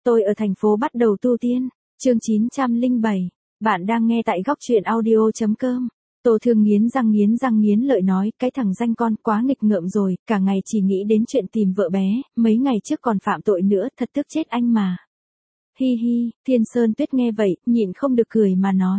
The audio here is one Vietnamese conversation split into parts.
Tôi ở thành phố bắt đầu tu tiên. Chương 907. Bạn đang nghe tại góc truyện audio.com. Tô Thương nghiến răng nghiến lợi nói, cái thằng danh con quá nghịch ngợm rồi, cả ngày chỉ nghĩ đến chuyện tìm vợ bé, mấy ngày trước còn phạm tội nữa, thật tức chết anh mà. Hi hi, Thiên Sơn Tuyết nghe vậy, nhịn không được cười mà nói.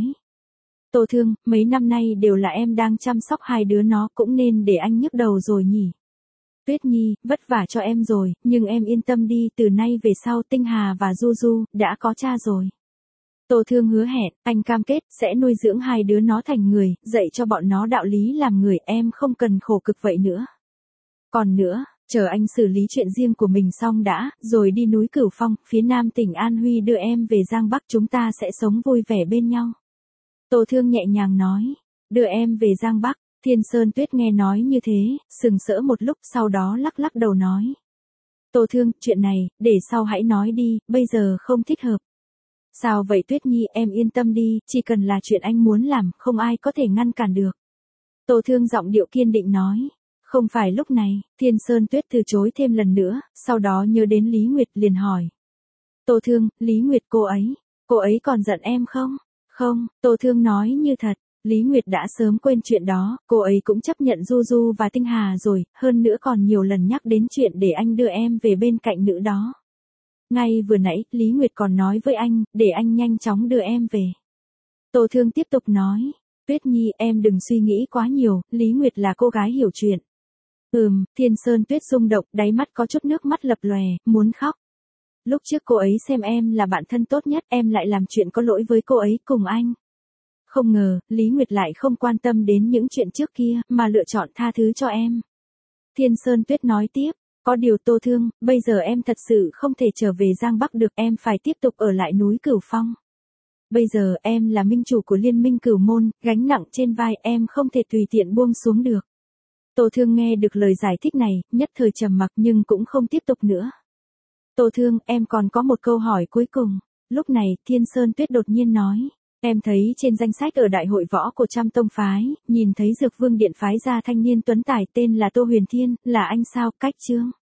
Tô Thương, mấy năm nay đều là em đang chăm sóc hai đứa nó, cũng nên để anh nhức đầu rồi nhỉ. Tuyết Nhi, vất vả cho em rồi, nhưng em yên tâm đi, từ nay về sau Tinh Hà và Du Du đã có cha rồi. Tô Thương hứa hẹn, anh cam kết sẽ nuôi dưỡng hai đứa nó thành người, dạy cho bọn nó đạo lý làm người, em không cần khổ cực vậy nữa. Còn nữa, chờ anh xử lý chuyện riêng của mình xong đã, rồi đi núi Cửu Phong, phía nam tỉnh An Huy đưa em về Giang Bắc, chúng ta sẽ sống vui vẻ bên nhau. Tô Thương nhẹ nhàng nói, đưa em về Giang Bắc. Thiên Sơn Tuyết nghe nói như thế, sừng sỡ một lúc, sau đó lắc lắc đầu nói. Tô Thương, chuyện này, để sau hãy nói đi, bây giờ không thích hợp. Sao vậy Tuyết Nhi, em yên tâm đi, chỉ cần là chuyện anh muốn làm, không ai có thể ngăn cản được. Tô Thương giọng điệu kiên định nói. Không phải lúc này, Thiên Sơn Tuyết từ chối thêm lần nữa, sau đó nhớ đến Lý Nguyệt liền hỏi. Tô Thương, Lý Nguyệt cô ấy còn giận em không? Không, Tô Thương nói như thật. Lý Nguyệt đã sớm quên chuyện đó, cô ấy cũng chấp nhận Du Du và Tinh Hà rồi, hơn nữa còn nhiều lần nhắc đến chuyện để anh đưa em về bên cạnh nữ đó. Ngay vừa nãy, Lý Nguyệt còn nói với anh, để anh nhanh chóng đưa em về. Tô Thương tiếp tục nói, Tuyết Nhi em đừng suy nghĩ quá nhiều, Lý Nguyệt là cô gái hiểu chuyện. Thiên Sơn Tuyết rung động, đáy mắt có chút nước mắt lập lòe, muốn khóc. Lúc trước cô ấy xem em là bạn thân tốt nhất, em lại làm chuyện có lỗi với cô ấy cùng anh. Không ngờ, Lý Nguyệt lại không quan tâm đến những chuyện trước kia, mà lựa chọn tha thứ cho em. Thiên Sơn Tuyết nói tiếp, có điều Tô Thương, bây giờ em thật sự không thể trở về Giang Bắc được, em phải tiếp tục ở lại núi Cửu Phong. Bây giờ em là minh chủ của liên minh Cửu Môn, gánh nặng trên vai em không thể tùy tiện buông xuống được. Tô Thương nghe được lời giải thích này, nhất thời trầm mặc nhưng cũng không tiếp tục nữa. Tô Thương, em còn có một câu hỏi cuối cùng. Lúc này, Thiên Sơn Tuyết đột nhiên nói. Em thấy trên danh sách ở đại hội võ của Trăm Tông Phái, nhìn thấy Dược Vương Điện phái ra thanh niên tuấn tài tên là Tô Huyền Thiên, là anh sao, Cách Trương?